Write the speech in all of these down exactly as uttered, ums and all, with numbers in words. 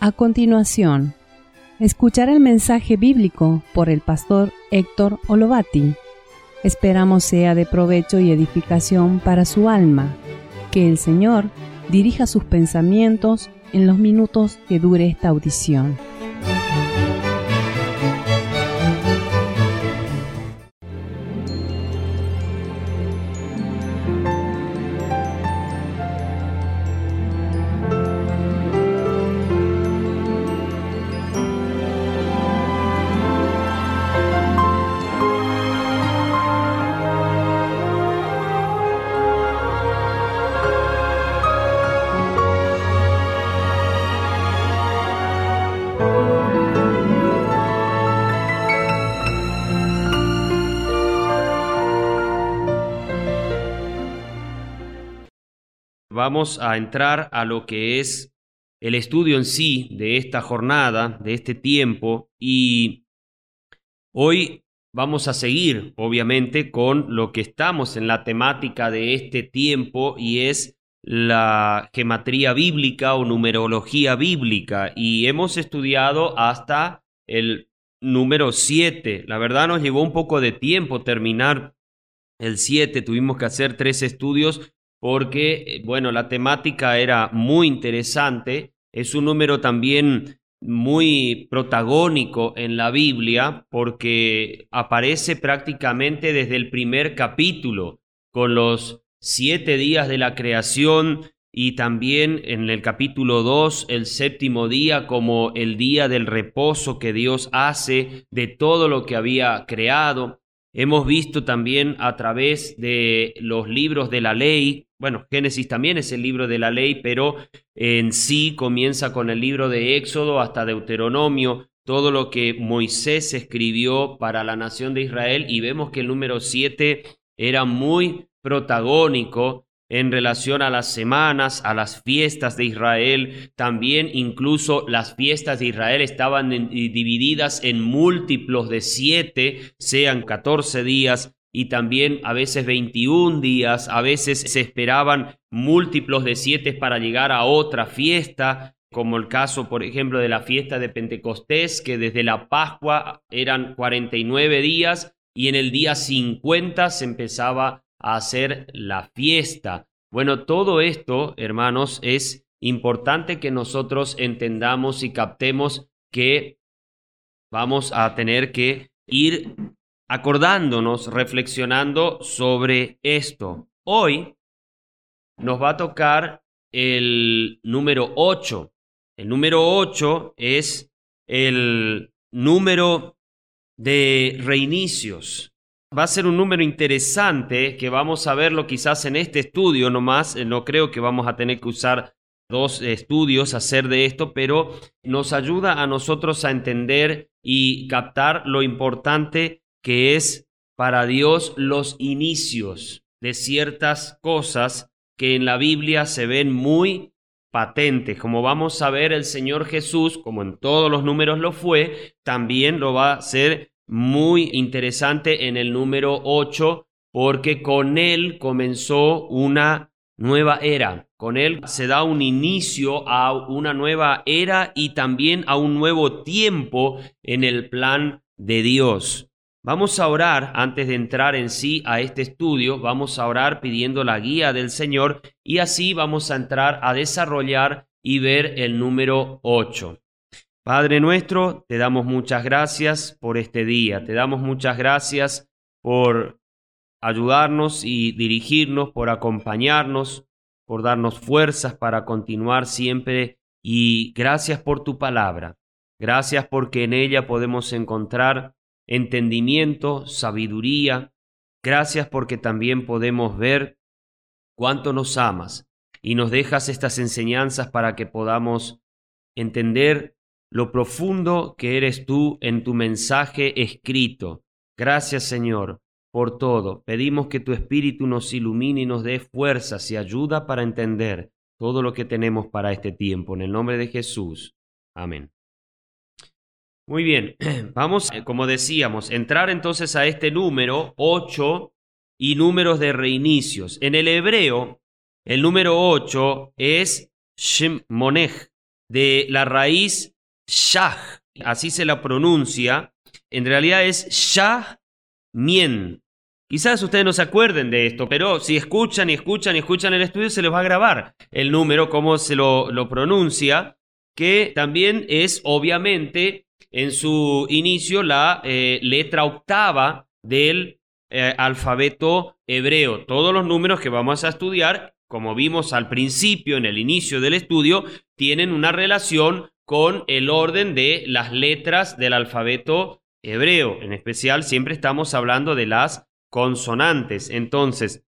A continuación, escuchar el mensaje bíblico por el pastor Héctor Olovati. Esperamos sea de provecho y edificación para su alma. Que el Señor dirija sus pensamientos en los minutos que dure esta audición. Vamos a entrar a lo que es el estudio en sí de esta jornada, de este tiempo, y hoy vamos a seguir, obviamente, con lo que estamos en la temática de este tiempo, y es la gematría bíblica o numerología bíblica, y hemos estudiado hasta el número siete. La verdad nos llevó un poco de tiempo terminar el siete, tuvimos que hacer tres estudios porque, bueno, la temática era muy interesante. Es un número también muy protagónico en la Biblia porque aparece prácticamente desde el primer capítulo, con los siete días de la creación, y también en el capítulo dos, el séptimo día como el día del reposo que Dios hace de todo lo que había creado. Hemos visto también a través de los libros de la ley, bueno, Génesis también es el libro de la ley, pero en sí comienza con el libro de Éxodo hasta Deuteronomio, todo lo que Moisés escribió para la nación de Israel, y vemos que el número siete era muy protagónico en relación a las semanas, a las fiestas de Israel. También incluso las fiestas de Israel estaban en, divididas en múltiplos de siete, sean catorce días, y también a veces veintiún días. A veces se esperaban múltiplos de siete para llegar a otra fiesta, como el caso, por ejemplo, de la fiesta de Pentecostés, que desde la Pascua eran cuarenta y nueve días, y en el día cincuenta se empezaba a hacer la fiesta. Bueno, todo esto, hermanos, es importante que nosotros entendamos y captemos que vamos a tener que ir acordándonos, reflexionando sobre esto. Hoy nos va a tocar el número ocho. El número ocho es el número de reinicios. Va a ser un número interesante que vamos a verlo quizás en este estudio nomás. No creo que vamos a tener que usar dos estudios a hacer de esto, pero nos ayuda a nosotros a entender y captar lo importante que es para Dios los inicios de ciertas cosas que en la Biblia se ven muy patentes. Como vamos a ver, el Señor Jesús, como en todos los números lo fue, también lo va a hacer muy interesante en el número ocho, porque con él comenzó una nueva era. Con él se da un inicio a una nueva era y también a un nuevo tiempo en el plan de Dios. Vamos a orar antes de entrar en sí a este estudio. Vamos a orar pidiendo la guía del Señor, y así vamos a entrar a desarrollar y ver el número ocho. Padre nuestro, te damos muchas gracias por este día. Te damos muchas gracias por ayudarnos y dirigirnos, por acompañarnos, por darnos fuerzas para continuar siempre, y gracias por tu palabra. Gracias porque en ella podemos encontrar entendimiento, sabiduría. Gracias porque también podemos ver cuánto nos amas y nos dejas estas enseñanzas para que podamos entender lo profundo que eres tú en tu mensaje escrito. Gracias, Señor, por todo. Pedimos que tu Espíritu nos ilumine y nos dé fuerzas y ayuda para entender todo lo que tenemos para este tiempo. En el nombre de Jesús. Amén. Muy bien, vamos, como decíamos, entrar entonces a este número ocho y números de reinicios. En el hebreo, el número ocho es Shemonech, de la raíz shah, así se la pronuncia, en realidad es shah-mien. Quizás ustedes no se acuerden de esto, pero si escuchan y escuchan y escuchan el estudio, se les va a grabar el número, cómo se lo, lo pronuncia, que también es obviamente en su inicio la eh, letra octava del eh, alfabeto hebreo. Todos los números que vamos a estudiar, como vimos al principio, en el inicio del estudio, tienen una relación con el orden de las letras del alfabeto hebreo. En especial, siempre estamos hablando de las consonantes. Entonces,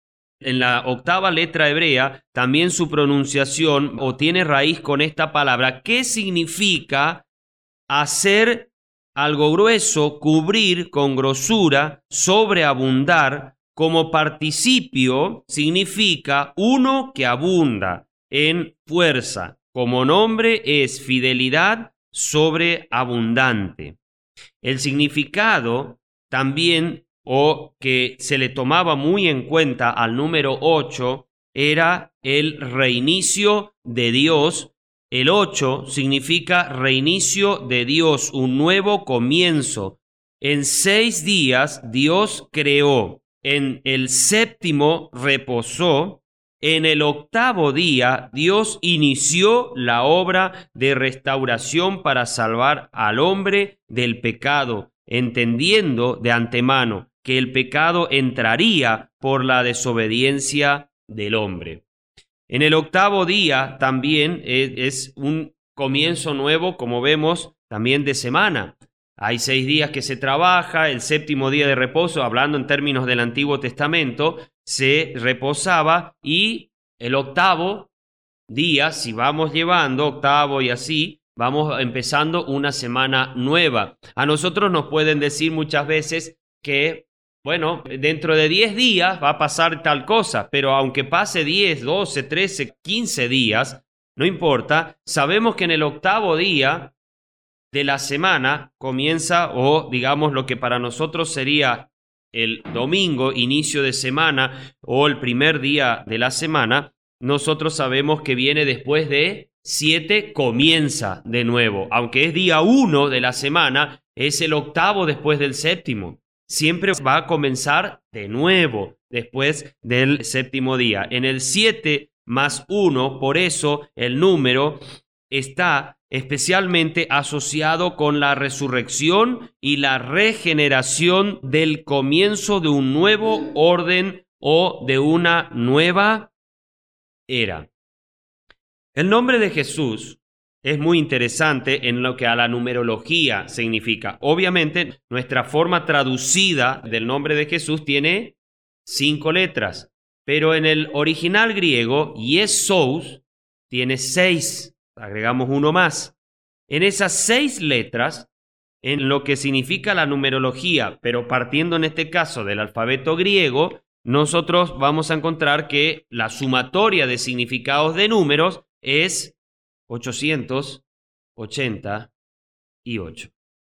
en la octava letra hebrea, también su pronunciación o tiene raíz con esta palabra, que significa hacer algo grueso, cubrir con grosura, sobreabundar. Como participio significa uno que abunda en fuerza. Como nombre es fidelidad sobreabundante. El significado también, o que se le tomaba muy en cuenta al número ocho, era el reinicio de Dios. El ocho significa reinicio de Dios, un nuevo comienzo. En seis días Dios creó, en el séptimo reposó, en el octavo día Dios inició la obra de restauración para salvar al hombre del pecado, entendiendo de antemano que el pecado entraría por la desobediencia del hombre. En el octavo día también es un comienzo nuevo, como vemos, también de semana. Hay seis días que se trabaja, el séptimo día de reposo, hablando en términos del Antiguo Testamento, se reposaba, y el octavo día, si vamos llevando octavo y así, vamos empezando una semana nueva. A nosotros nos pueden decir muchas veces que, bueno, dentro de diez días va a pasar tal cosa, pero aunque pase diez, doce, trece, quince días, no importa, sabemos que en el octavo día de la semana comienza, o digamos lo que para nosotros sería el domingo, inicio de semana, o el primer día de la semana, nosotros sabemos que viene después de siete, comienza de nuevo. Aunque es día uno de la semana, es el octavo después del séptimo. Siempre va a comenzar de nuevo después del séptimo día. En el siete más uno, por eso el número está especialmente asociado con la resurrección y la regeneración del comienzo de un nuevo orden o de una nueva era. El nombre de Jesús es muy interesante en lo que a la numerología significa. Obviamente, nuestra forma traducida del nombre de Jesús tiene cinco letras, pero en el original griego, Jesús tiene seis. Agregamos uno más. En esas seis letras, en lo que significa la numerología, pero partiendo en este caso del alfabeto griego, nosotros vamos a encontrar que la sumatoria de significados de números es ochocientos ochenta y ocho.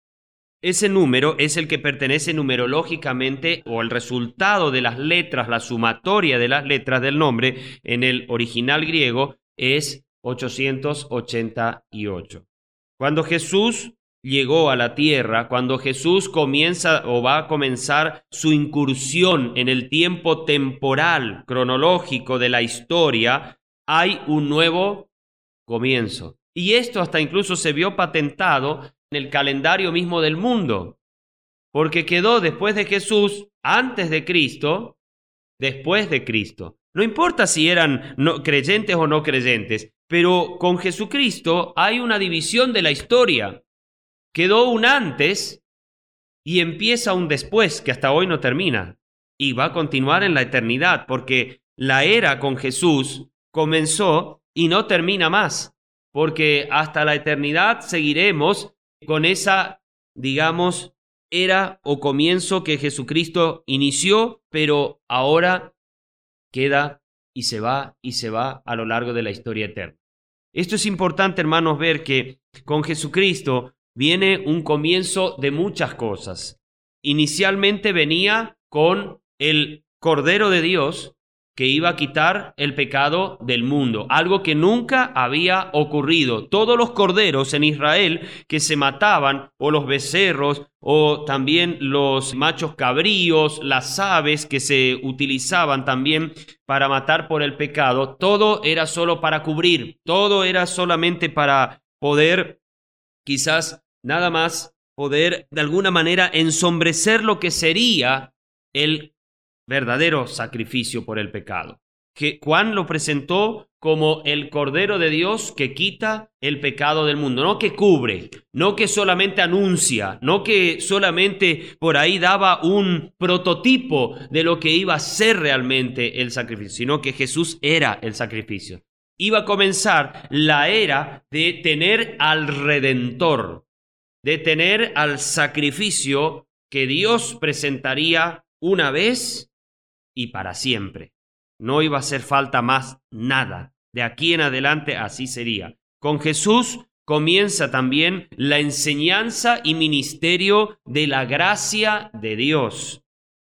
Ese número es el que pertenece numerológicamente, o el resultado de las letras, la sumatoria de las letras del nombre en el original griego es ochocientos ochenta y ocho. Cuando Jesús llegó a la tierra, cuando Jesús comienza o va a comenzar su incursión en el tiempo temporal, cronológico de la historia, hay un nuevo comienzo. Y esto hasta incluso se vio patentado en el calendario mismo del mundo, porque quedó después de Jesús, antes de Cristo, después de Cristo. No importa si eran no, creyentes o no creyentes, pero con Jesucristo hay una división de la historia. Quedó un antes y empieza un después, que hasta hoy no termina, y va a continuar en la eternidad, porque la era con Jesús comenzó y no termina más, porque hasta la eternidad seguiremos con esa, digamos, era o comienzo que Jesucristo inició, pero ahora queda y se va y se va a lo largo de la historia eterna. Esto es importante, hermanos, ver que con Jesucristo viene un comienzo de muchas cosas. Inicialmente venía con el Cordero de Dios, que iba a quitar el pecado del mundo, algo que nunca había ocurrido. Todos los corderos en Israel que se mataban, o los becerros, o también los machos cabríos, las aves que se utilizaban también para matar por el pecado, todo era solo para cubrir, todo era solamente para poder, quizás nada más, poder de alguna manera ensombrecer lo que sería el verdadero sacrificio por el pecado. Que Juan lo presentó como el Cordero de Dios que quita el pecado del mundo, no que cubre, no que solamente anuncia, no que solamente por ahí daba un prototipo de lo que iba a ser realmente el sacrificio, sino que Jesús era el sacrificio. Iba a comenzar la era de tener al Redentor, de tener al sacrificio que Dios presentaría una vez y para siempre. No iba a hacer falta más nada. De aquí en adelante así sería. Con Jesús comienza también la enseñanza y ministerio de la gracia de Dios.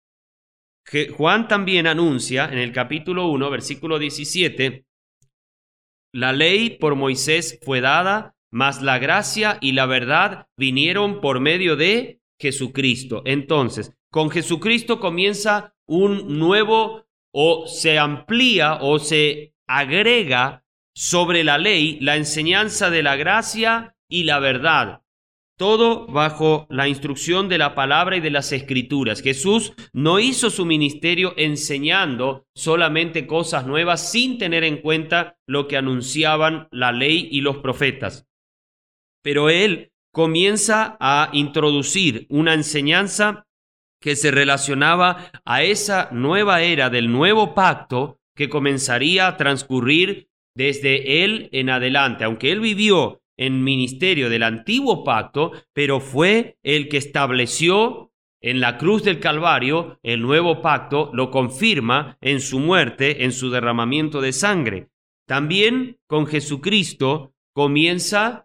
Juan también anuncia en el capítulo uno, versículo diecisiete, la ley por Moisés fue dada, mas la gracia y la verdad vinieron por medio de Jesucristo. Entonces, con Jesucristo comienza un nuevo, o se amplía o se agrega sobre la ley la enseñanza de la gracia y la verdad. Todo bajo la instrucción de la palabra y de las escrituras. Jesús no hizo su ministerio enseñando solamente cosas nuevas sin tener en cuenta lo que anunciaban la ley y los profetas. Pero él comienza a introducir una enseñanza que se relacionaba a esa nueva era del nuevo pacto que comenzaría a transcurrir desde él en adelante. Aunque él vivió en ministerio del antiguo pacto, pero fue el que estableció en la cruz del Calvario el nuevo pacto, lo confirma en su muerte, en su derramamiento de sangre. También con Jesucristo comienza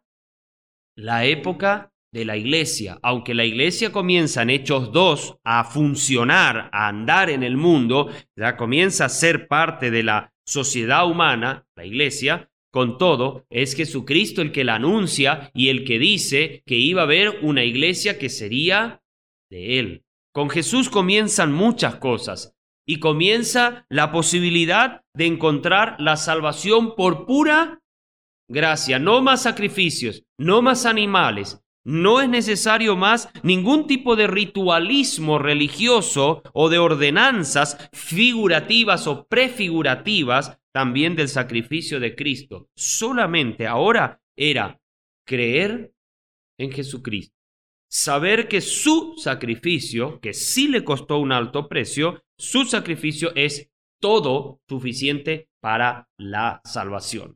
la época de la iglesia. Aunque la iglesia comienza en Hechos dos a funcionar, a andar en el mundo, ya comienza a ser parte de la sociedad humana, la iglesia, con todo, es Jesucristo el que la anuncia y el que dice que iba a haber una iglesia que sería de él. Con Jesús comienzan muchas cosas y comienza la posibilidad de encontrar la salvación por pura gracia. No más sacrificios, no más animales. No es necesario más ningún tipo de ritualismo religioso o de ordenanzas figurativas o prefigurativas también del sacrificio de Cristo. Solamente ahora era creer en Jesucristo. Saber que su sacrificio, que sí le costó un alto precio, su sacrificio es todo suficiente para la salvación.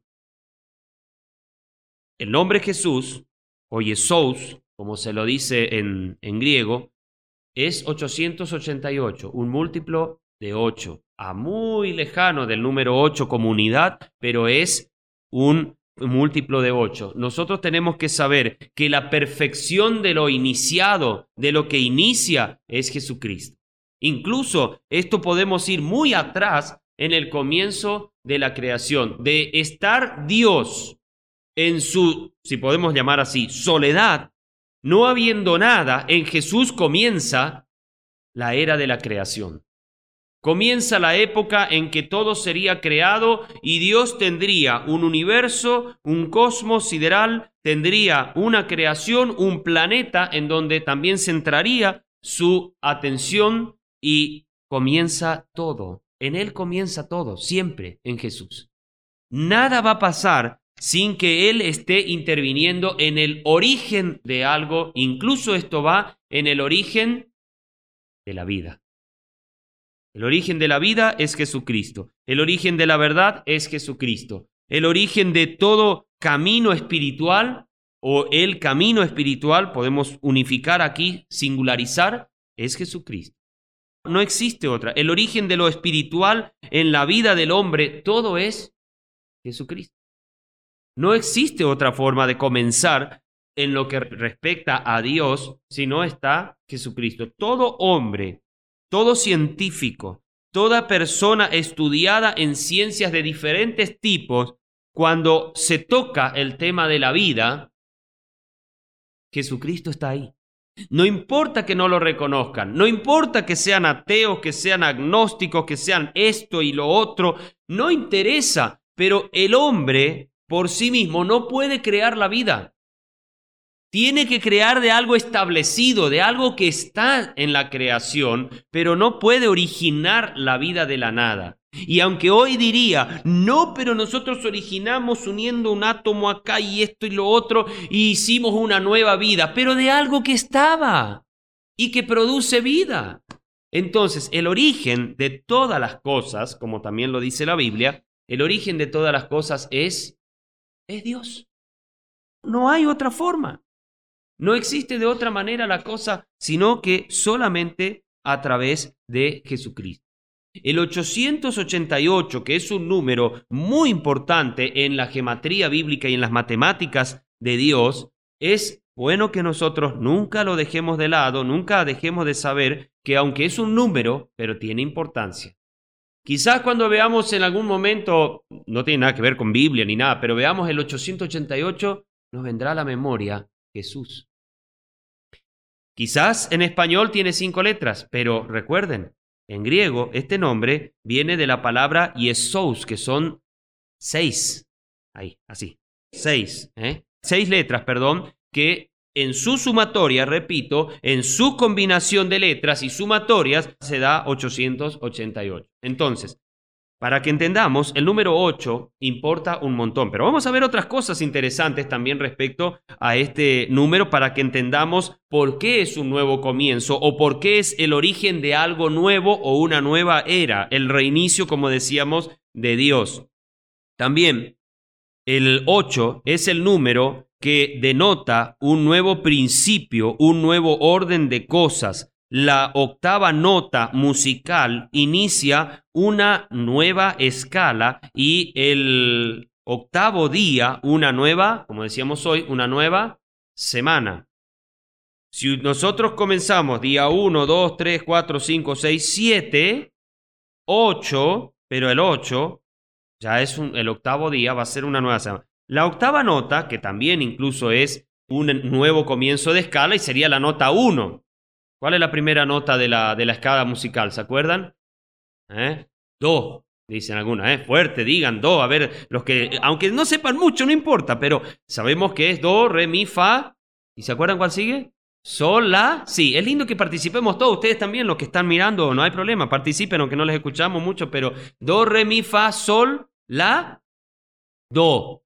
El nombre Jesús, o Jesús, como se lo dice en, en griego, es ochocientos ochenta y ocho, un múltiplo de ocho, a muy lejano del número ocho como unidad, pero es un múltiplo de ocho. Nosotros tenemos que saber que la perfección de lo iniciado, de lo que inicia, es Jesucristo. Incluso esto podemos ir muy atrás en el comienzo de la creación, de estar Dios en su, si podemos llamar así, soledad, no habiendo nada. En Jesús comienza la era de la creación. Comienza la época en que todo sería creado y Dios tendría un universo, un cosmos sideral, tendría una creación, un planeta en donde también centraría su atención y comienza todo. En Él comienza todo, siempre en Jesús. Nada va a pasar sin que Él esté interviniendo en el origen de algo. Incluso esto va en el origen de la vida. El origen de la vida es Jesucristo. El origen de la verdad es Jesucristo. El origen de todo camino espiritual o el camino espiritual, podemos unificar aquí, singularizar, es Jesucristo. No existe otra. El origen de lo espiritual en la vida del hombre, todo es Jesucristo. No existe otra forma de comenzar en lo que respecta a Dios si no está Jesucristo. Todo hombre, todo científico, toda persona estudiada en ciencias de diferentes tipos, cuando se toca el tema de la vida, Jesucristo está ahí. No importa que no lo reconozcan, no importa que sean ateos, que sean agnósticos, que sean esto y lo otro, no interesa, pero el hombre por sí mismo no puede crear la vida. Tiene que crear de algo establecido, de algo que está en la creación, pero no puede originar la vida de la nada. Y aunque hoy diría, no, pero nosotros originamos uniendo un átomo acá y esto y lo otro, y hicimos una nueva vida, pero de algo que estaba y que produce vida. Entonces, el origen de todas las cosas, como también lo dice la Biblia, el origen de todas las cosas es, es Dios. No hay otra forma. No existe de otra manera la cosa, sino que solamente a través de Jesucristo. El ochocientos ochenta y ocho, que es un número muy importante en la gematría bíblica y en las matemáticas de Dios, es bueno que nosotros nunca lo dejemos de lado, nunca dejemos de saber que aunque es un número, pero tiene importancia. Quizás cuando veamos en algún momento, no tiene nada que ver con Biblia ni nada, pero veamos el ochocientos ochenta y ocho, nos vendrá a la memoria Jesús. Quizás en español tiene cinco letras, pero recuerden, en griego este nombre viene de la palabra Yesous, que son seis. Ahí, así, seis, ¿eh? Seis letras, perdón, que en su sumatoria, repito, en su combinación de letras y sumatorias se da ochocientos ochenta y ocho. Entonces, para que entendamos, el número ocho importa un montón, pero vamos a ver otras cosas interesantes también respecto a este número para que entendamos por qué es un nuevo comienzo o por qué es el origen de algo nuevo o una nueva era, el reinicio, como decíamos, de Dios. También el ocho es el número que denota un nuevo principio, un nuevo orden de cosas. La octava nota musical inicia una nueva escala y el octavo día una nueva, como decíamos hoy, una nueva semana. Si nosotros comenzamos día uno, dos, tres, cuatro, cinco, seis, siete, ocho, pero el ocho ya es un, el octavo día, va a ser una nueva semana. La octava nota, que también incluso es un nuevo comienzo de escala y sería la nota uno. ¿Cuál es la primera nota de la, de la escala musical? ¿Se acuerdan? ¿Eh? Do, dicen algunas, ¿eh? Fuerte, digan do. A ver, los que, aunque no sepan mucho, no importa, pero sabemos que es do, re, mi, fa. ¿Y se acuerdan cuál sigue? Sol, la, sí. Es lindo que participemos todos, ustedes también, los que están mirando, no hay problema, participen, aunque no les escuchamos mucho, pero do, re, mi, fa, sol, la, do.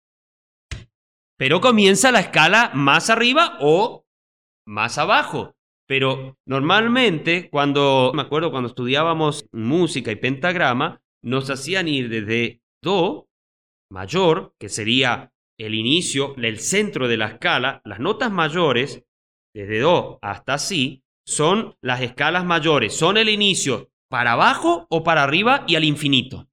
Pero comienza la escala más arriba o más abajo. Pero normalmente, cuando, me acuerdo cuando estudiábamos música y pentagrama, nos hacían ir desde do mayor, que sería el inicio, el centro de la escala. Las notas mayores, desde do hasta si, son las escalas mayores, son el inicio para abajo o para arriba y al infinito.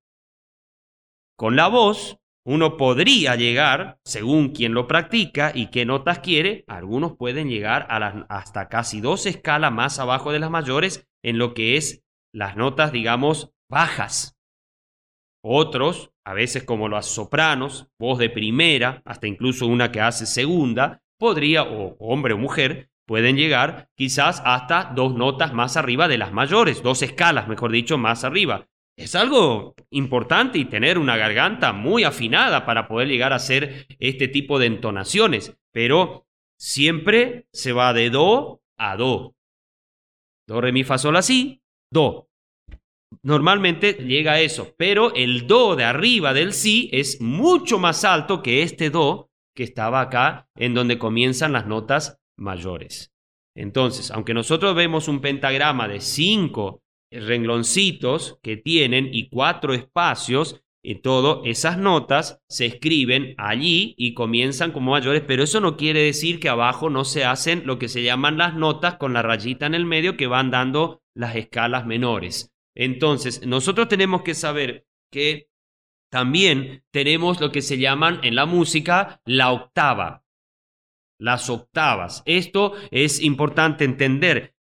Con la voz, uno podría llegar, según quien lo practica y qué notas quiere, algunos pueden llegar a las, hasta casi dos escalas más abajo de las mayores en lo que es las notas, digamos, bajas. Otros, a veces como las sopranos, voz de primera, hasta incluso una que hace segunda, podría, o hombre o mujer, pueden llegar quizás hasta dos notas más arriba de las mayores, dos escalas, mejor dicho, más arriba. Es algo importante y tener una garganta muy afinada para poder llegar a hacer este tipo de entonaciones, pero siempre se va de do a do. Do, re, mi, fa, sol, la, si, do. Normalmente llega a eso, pero el do de arriba del si es mucho más alto que este do que estaba acá, en donde comienzan las notas mayores. Entonces, aunque nosotros vemos un pentagrama de cinco rengloncitos que tienen y cuatro espacios y todo, esas notas se escriben allí y comienzan como mayores, pero eso no quiere decir que abajo no se hacen lo que se llaman las notas con la rayita en el medio que van dando las escalas menores. Entonces, nosotros tenemos que saber que también tenemos lo que se llaman en la música la octava, las octavas. Esto es importante entender.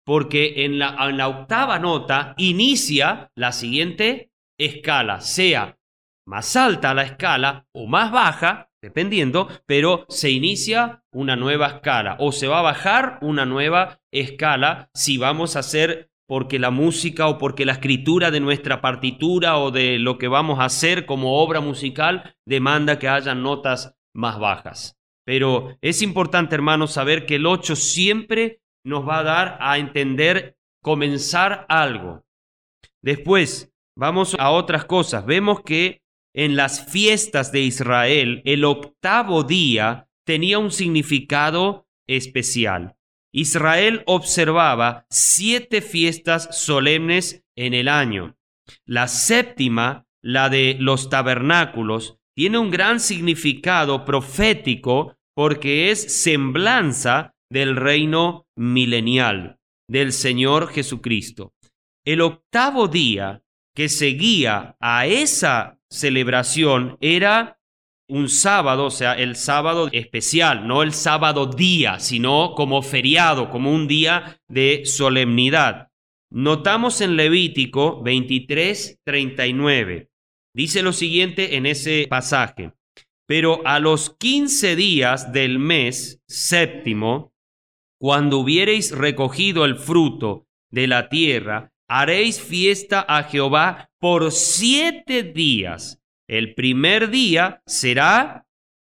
porque en la, en la octava nota inicia la siguiente escala, sea más alta la escala o más baja, dependiendo, pero se inicia una nueva escala o se va a bajar una nueva escala si vamos a hacer porque la música o porque la escritura de nuestra partitura o de lo que vamos a hacer como obra musical demanda que haya notas más bajas. Pero es importante, hermanos, saber que el ocho siempre nos va a dar a entender comenzar algo. Después, vamos a otras cosas. Vemos que en las fiestas de Israel, el octavo día tenía un significado especial. Israel observaba siete fiestas solemnes en el año. La séptima, la de los tabernáculos, tiene un gran significado profético porque es semblanza del reino milenial del Señor Jesucristo. El octavo día que seguía a esa celebración era un sábado, o sea, el sábado especial, no el sábado día, sino como feriado, como un día de solemnidad. Notamos en Levítico veintitrés, treinta y nueve. Dice lo siguiente en ese pasaje: pero a los quince días del mes séptimo, cuando hubiereis recogido el fruto de la tierra, haréis fiesta a Jehová por siete días. El primer día será,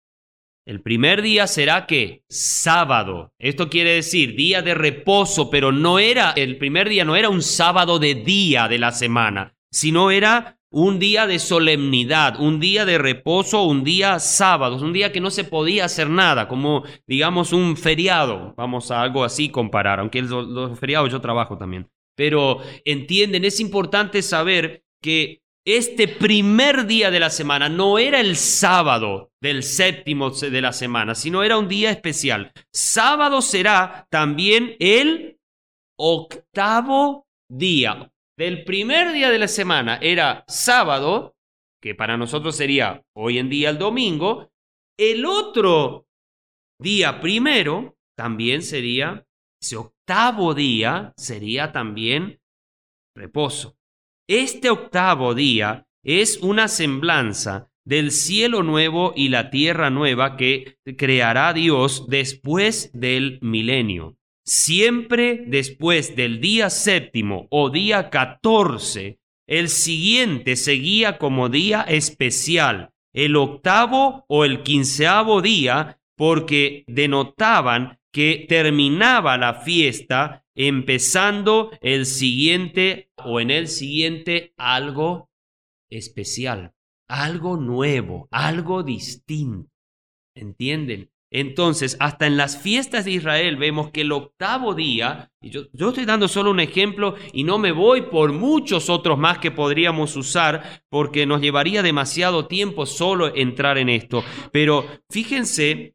el primer día será ¿qué? Sábado. Esto quiere decir día de reposo, pero no era, el primer día no era un sábado de día de la semana, sino era un día de solemnidad, un día de reposo, un día sábado, un día que no se podía hacer nada, como digamos un feriado. Vamos a algo así comparar, aunque los, los feriados yo trabajo también. Pero entienden, es importante saber que este primer día de la semana no era el sábado del séptimo de la semana, sino era un día especial. Sábado será también el octavo día. Del primer día de la semana era sábado, que para nosotros sería hoy en día el domingo. El otro día primero también sería, ese octavo día sería también reposo. Este octavo día es una semblanza del cielo nuevo y la tierra nueva que creará Dios después del milenio. Siempre después del día séptimo o día catorce, el siguiente seguía como día especial, el octavo o el quinceavo día, porque denotaban que terminaba la fiesta empezando el siguiente o en el siguiente algo especial, algo nuevo, algo distinto. ¿Entienden? Entonces, hasta en las fiestas de Israel vemos que el octavo día, y yo, yo estoy dando solo un ejemplo y no me voy por muchos otros más que podríamos usar porque nos llevaría demasiado tiempo solo entrar en esto, pero fíjense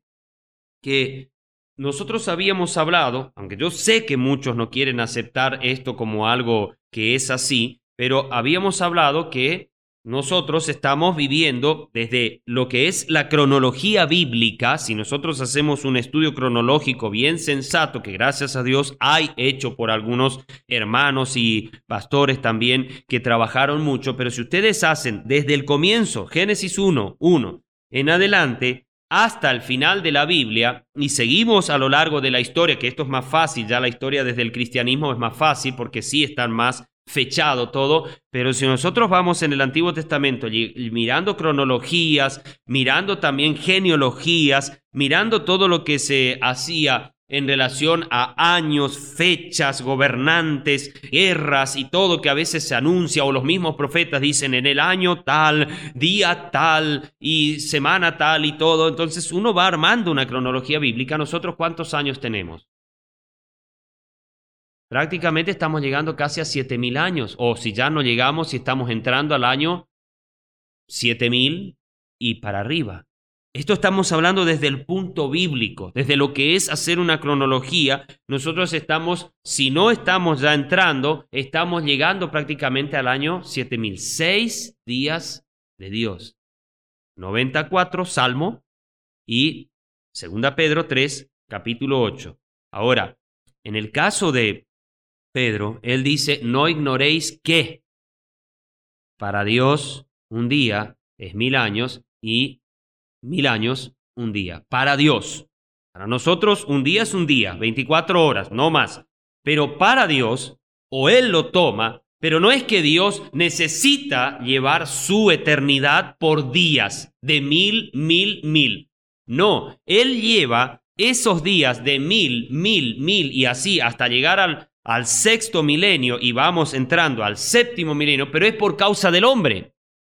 que nosotros habíamos hablado, aunque yo sé que muchos no quieren aceptar esto como algo que es así, pero habíamos hablado que nosotros estamos viviendo desde lo que es la cronología bíblica. Si nosotros hacemos un estudio cronológico bien sensato, que gracias a Dios hay hecho por algunos hermanos y pastores también que trabajaron mucho, pero si ustedes hacen desde el comienzo, Génesis uno, uno en adelante, hasta el final de la Biblia, y seguimos a lo largo de la historia, que esto es más fácil, ya la historia desde el cristianismo es más fácil porque sí están más fechado todo, pero si nosotros vamos en el Antiguo Testamento mirando cronologías, mirando también genealogías, mirando todo lo que se hacía en relación a años, fechas, gobernantes, guerras y todo que a veces se anuncia, o los mismos profetas dicen en el año tal, día tal y semana tal y todo, entonces uno va armando una cronología bíblica. ¿Nosotros cuántos años tenemos? Prácticamente estamos llegando casi a siete mil años, o si ya no llegamos, si estamos entrando al año siete mil y para arriba. Esto estamos hablando desde el punto bíblico, desde lo que es hacer una cronología. Nosotros estamos, si no estamos ya entrando, estamos llegando prácticamente al año siete mil, seis días de Dios. noventa y cuatro, Salmo, y segunda Pedro tres, capítulo ocho. Ahora, en el caso de Pedro, él dice, no ignoréis que para Dios un día es mil años y mil años un día. Para Dios. Para nosotros un día es un día, veinticuatro horas, no más. Pero para Dios, o Él lo toma, pero no es que Dios necesita llevar su eternidad por días de mil, mil, mil. No, Él lleva esos días de mil, mil, mil y así hasta llegar al, al sexto milenio y vamos entrando al séptimo milenio, pero es por causa del hombre.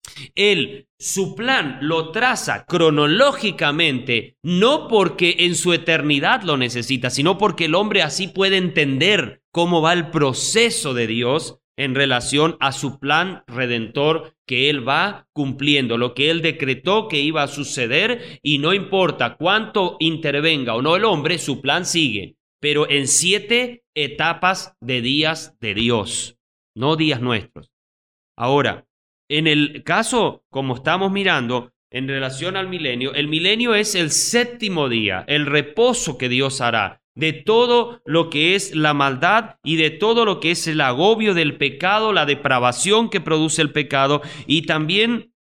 Él, su plan lo traza cronológicamente, no porque en su eternidad lo necesita, sino porque el hombre así puede entender cómo va el proceso de Dios en relación a su plan redentor que Él va cumpliendo, lo que Él decretó que iba a suceder, y no importa cuánto intervenga o no el hombre, su plan sigue, pero en siete etapas de días de Dios, no días nuestros. Ahora, en el caso, como estamos mirando, en relación al milenio, el milenio es el séptimo día, el reposo que Dios hará de todo lo que es la maldad y de todo lo que es el agobio del pecado, la depravación que produce el pecado, y también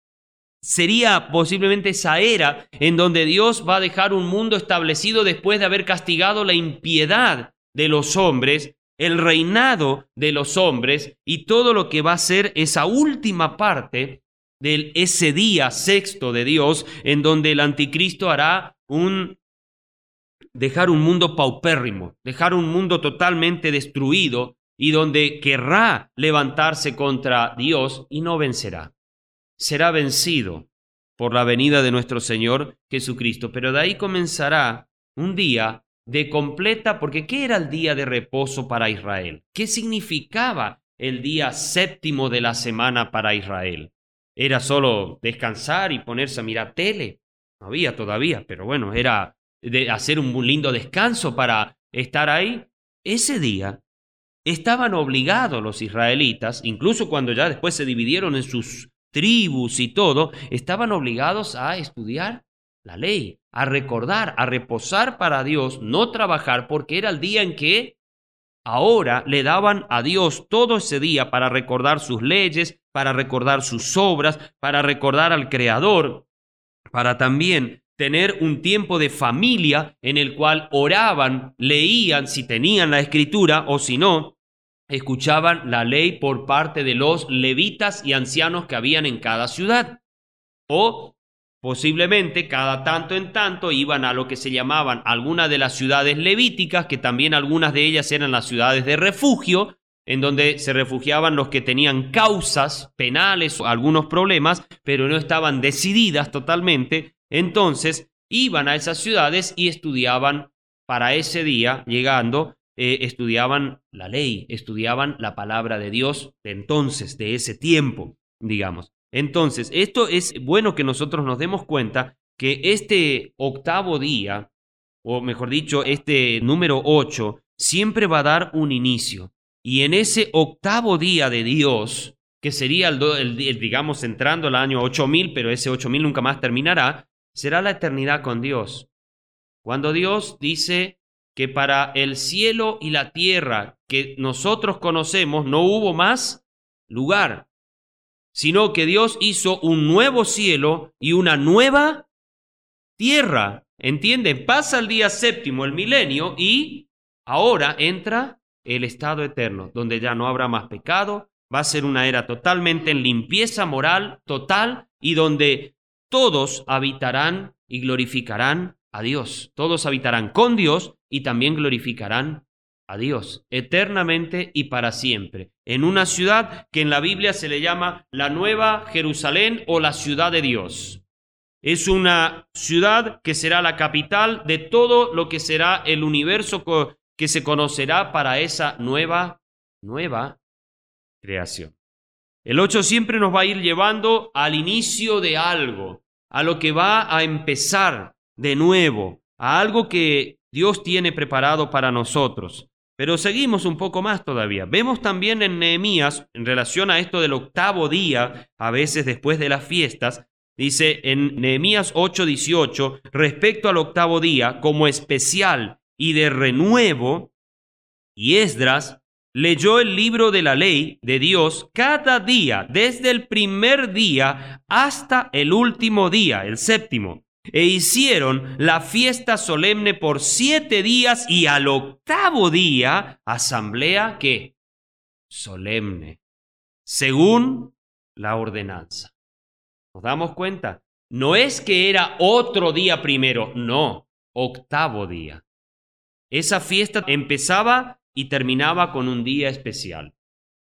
sería posiblemente esa era en donde Dios va a dejar un mundo establecido después de haber castigado la impiedad de los hombres, el reinado de los hombres y todo lo que va a ser esa última parte de ese día sexto de Dios, en donde el anticristo hará un dejar un mundo paupérrimo, dejar un mundo totalmente destruido y donde querrá levantarse contra Dios y no vencerá. Será vencido por la venida de nuestro Señor Jesucristo, pero de ahí comenzará un día de completa, porque ¿qué era el día de reposo para Israel? ¿Qué significaba el día séptimo de la semana para Israel? ¿Era solo descansar y ponerse a mirar tele? No había todavía, pero bueno, era de hacer un lindo descanso para estar ahí. Ese día estaban obligados los israelitas, incluso cuando ya después se dividieron en sus tribus y todo, estaban obligados a estudiar la ley, a recordar, a reposar para Dios, no trabajar, porque era el día en que ahora le daban a Dios todo ese día para recordar sus leyes, para recordar sus obras, para recordar al Creador, para también tener un tiempo de familia en el cual oraban, leían si tenían la escritura o si no, escuchaban la ley por parte de los levitas y ancianos que habían en cada ciudad. O posiblemente cada tanto en tanto iban a lo que se llamaban algunas de las ciudades levíticas, que también algunas de ellas eran las ciudades de refugio, en donde se refugiaban los que tenían causas penales o algunos problemas, pero no estaban decididas totalmente. Entonces iban a esas ciudades y estudiaban para ese día, llegando, eh, estudiaban la ley, estudiaban la palabra de Dios de entonces, de ese tiempo, digamos. Entonces, esto es bueno que nosotros nos demos cuenta que este octavo día, o mejor dicho, este número ocho, siempre va a dar un inicio. Y en ese octavo día de Dios, que sería el, el, el digamos, entrando al año ocho mil, pero ese ocho mil nunca más terminará, será la eternidad con Dios. Cuando Dios dice que para el cielo y la tierra que nosotros conocemos no hubo más lugar, sino que Dios hizo un nuevo cielo y una nueva tierra. ¿Entienden? Pasa el día séptimo, el milenio, y ahora entra el estado eterno, donde ya no habrá más pecado, va a ser una era totalmente en limpieza moral total y donde todos habitarán y glorificarán a Dios. Todos habitarán con Dios y también glorificarán a Dios eternamente y para siempre, en una ciudad que en la Biblia se le llama la Nueva Jerusalén o la ciudad de Dios. Es una ciudad que será la capital de todo lo que será el universo que se conocerá para esa nueva, nueva creación. El ocho siempre nos va a ir llevando al inicio de algo, a lo que va a empezar de nuevo, a algo que Dios tiene preparado para nosotros. Pero seguimos un poco más todavía. Vemos también en Nehemías, en relación a esto del octavo día, a veces después de las fiestas, dice en Nehemías ocho dieciocho, respecto al octavo día, como especial y de renuevo, y Esdras leyó el libro de la ley de Dios cada día, desde el primer día hasta el último día, el séptimo. E hicieron la fiesta solemne por siete días y al octavo día, asamblea, ¿qué? Solemne, según la ordenanza. ¿Nos damos cuenta? No es que era otro día primero, no, octavo día. Esa fiesta empezaba y terminaba con un día especial.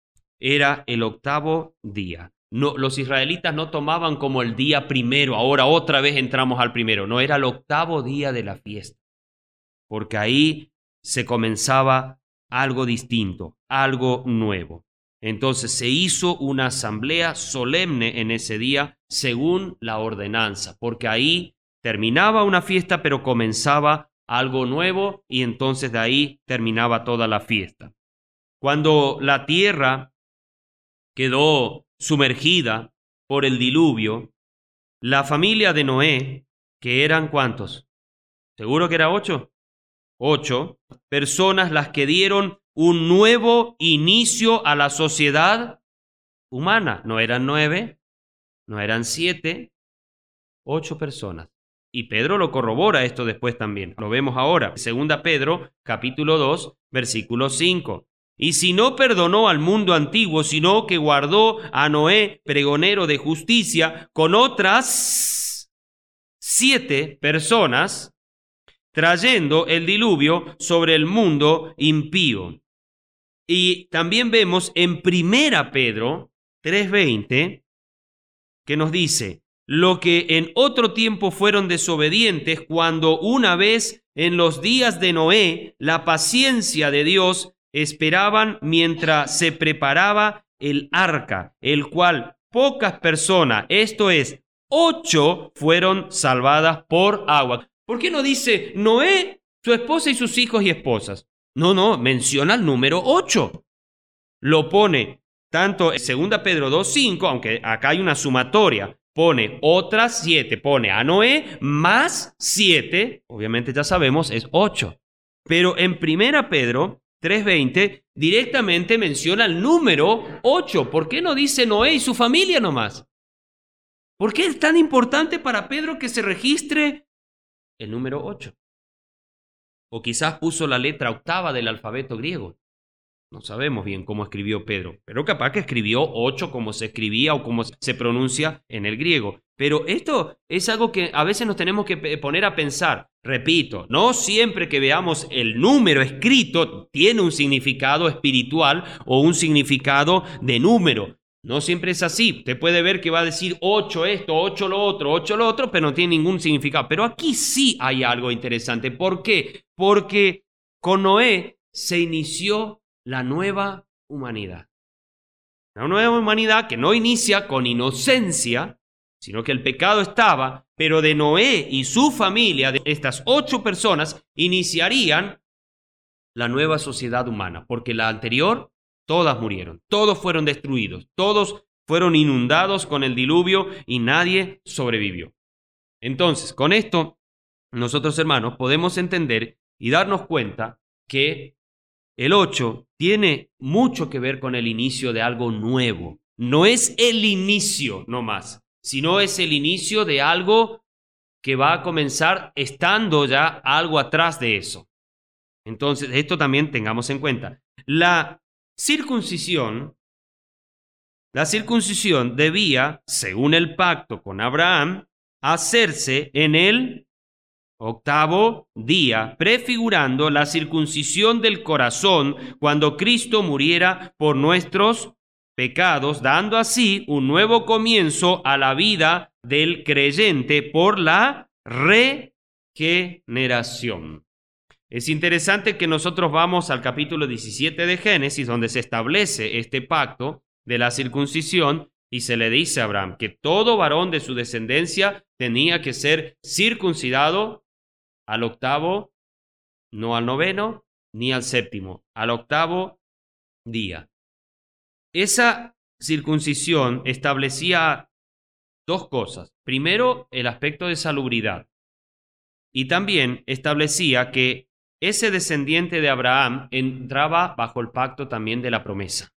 Era el octavo día. No, los israelitas no tomaban como el día primero, ahora otra vez entramos al primero. No, era el octavo día de la fiesta, porque ahí se comenzaba algo distinto, algo nuevo. Entonces se hizo una asamblea solemne en ese día según la ordenanza, porque ahí terminaba una fiesta, pero comenzaba algo nuevo y entonces de ahí terminaba toda la fiesta. Cuando la tierra quedó sumergida por el diluvio, la familia de Noé, que eran ¿cuántos? ¿Seguro que era ocho? Ocho personas las que dieron un nuevo inicio a la sociedad humana. No eran nueve, no eran siete, ocho personas. Y Pedro lo corrobora esto después también. Lo vemos ahora. Segunda Pedro, capítulo dos, versículo cinco. Y si no perdonó al mundo antiguo, sino que guardó a Noé, pregonero de justicia, con otras siete personas, trayendo el diluvio sobre el mundo impío. Y también vemos en Primera Pedro tres veinte que nos dice: lo que en otro tiempo fueron desobedientes, cuando una vez en los días de Noé la paciencia de Dios esperaban mientras se preparaba el arca, el cual pocas personas, esto es, ocho, fueron salvadas por agua. ¿Por qué no dice Noé, su esposa y sus hijos y esposas? No, no, menciona el número ocho. Lo pone tanto en Segunda Pedro dos cinco, aunque acá hay una sumatoria, pone otras siete, pone a Noé más siete, obviamente ya sabemos, es ocho. Pero en Primera Pedro tres veinte directamente menciona el número ocho. ¿Por qué no dice Noé y su familia nomás? ¿Por qué es tan importante para Pedro que se registre el número ocho? O quizás puso la letra octava del alfabeto griego. No sabemos bien cómo escribió Pedro, pero capaz que escribió ocho como se escribía o como se pronuncia en el griego. Pero esto es algo que a veces nos tenemos que poner a pensar. Repito, no siempre que veamos el número escrito tiene un significado espiritual o un significado de número. No siempre es así. Usted puede ver que va a decir ocho esto, ocho lo otro, ocho lo otro, pero no tiene ningún significado. Pero aquí sí hay algo interesante. ¿Por qué? Porque con Noé se inició la nueva humanidad. Una nueva humanidad que no inicia con inocencia, sino que el pecado estaba, pero de Noé y su familia, de estas ocho personas, iniciarían la nueva sociedad humana, porque la anterior, todas murieron, todos fueron destruidos, todos fueron inundados con el diluvio y nadie sobrevivió. Entonces, con esto, nosotros, hermanos, podemos entender y darnos cuenta que el ocho tiene mucho que ver con el inicio de algo nuevo. No es el inicio nomás, sino es el inicio de algo que va a comenzar estando ya algo atrás de eso. Entonces, esto también tengamos en cuenta. La circuncisión, la circuncisión debía, según el pacto con Abraham, hacerse en el octavo día, prefigurando la circuncisión del corazón cuando Cristo muriera por nuestros pecados, dando así un nuevo comienzo a la vida del creyente por la regeneración. Es interesante que nosotros vamos al capítulo diecisiete de Génesis, donde se establece este pacto de la circuncisión, y se le dice a Abraham que todo varón de su descendencia tenía que ser circuncidado al octavo, no al noveno, ni al séptimo, al octavo día. Esa circuncisión establecía dos cosas. Primero, el aspecto de salubridad. Y también establecía que ese descendiente de Abraham entraba bajo el pacto también de la promesa.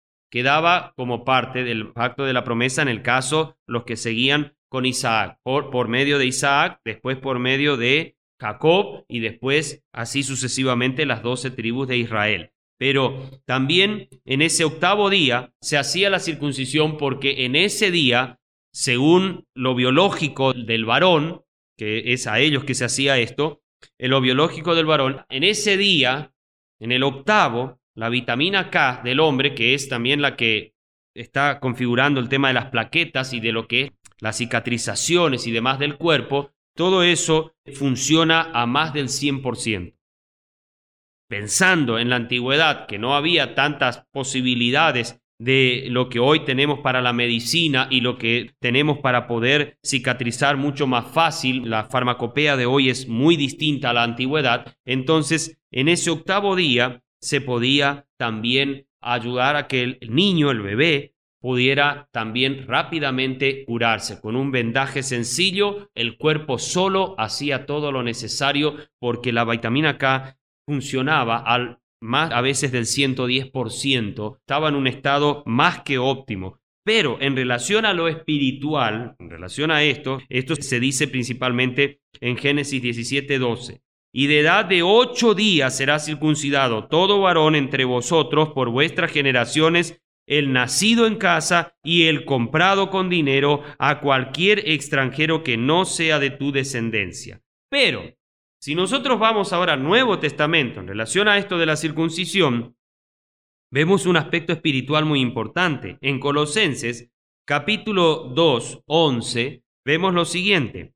Quedaba como parte del pacto de la promesa en el caso los que seguían con Isaac, por, por medio de Isaac, después por medio de Jacob y después así sucesivamente las doce tribus de Israel. Pero también en ese octavo día se hacía la circuncisión porque en ese día, según lo biológico del varón, que es a ellos que se hacía esto, en lo biológico del varón, en ese día, en el octavo, la vitamina K del hombre, que es también la que está configurando el tema de las plaquetas y de lo que es las cicatrizaciones y demás del cuerpo, todo eso funciona a más del cien por ciento. Pensando en la antigüedad que no había tantas posibilidades de lo que hoy tenemos para la medicina y lo que tenemos para poder cicatrizar mucho más fácil, la farmacopea de hoy es muy distinta a la antigüedad, entonces en ese octavo día se podía también ayudar a que el niño, el bebé, pudiera también rápidamente curarse. Con un vendaje sencillo, el cuerpo solo hacía todo lo necesario porque la vitamina K funcionaba al más a veces del ciento diez por ciento, estaba en un estado más que óptimo. Pero en relación a lo espiritual, en relación a esto, esto se dice principalmente en Génesis diecisiete doce. Y de edad de ocho días será circuncidado todo varón entre vosotros por vuestras generaciones, el nacido en casa y el comprado con dinero a cualquier extranjero que no sea de tu descendencia. Pero si nosotros vamos ahora al Nuevo Testamento en relación a esto de la circuncisión, vemos un aspecto espiritual muy importante. En Colosenses capítulo dos, once, vemos lo siguiente: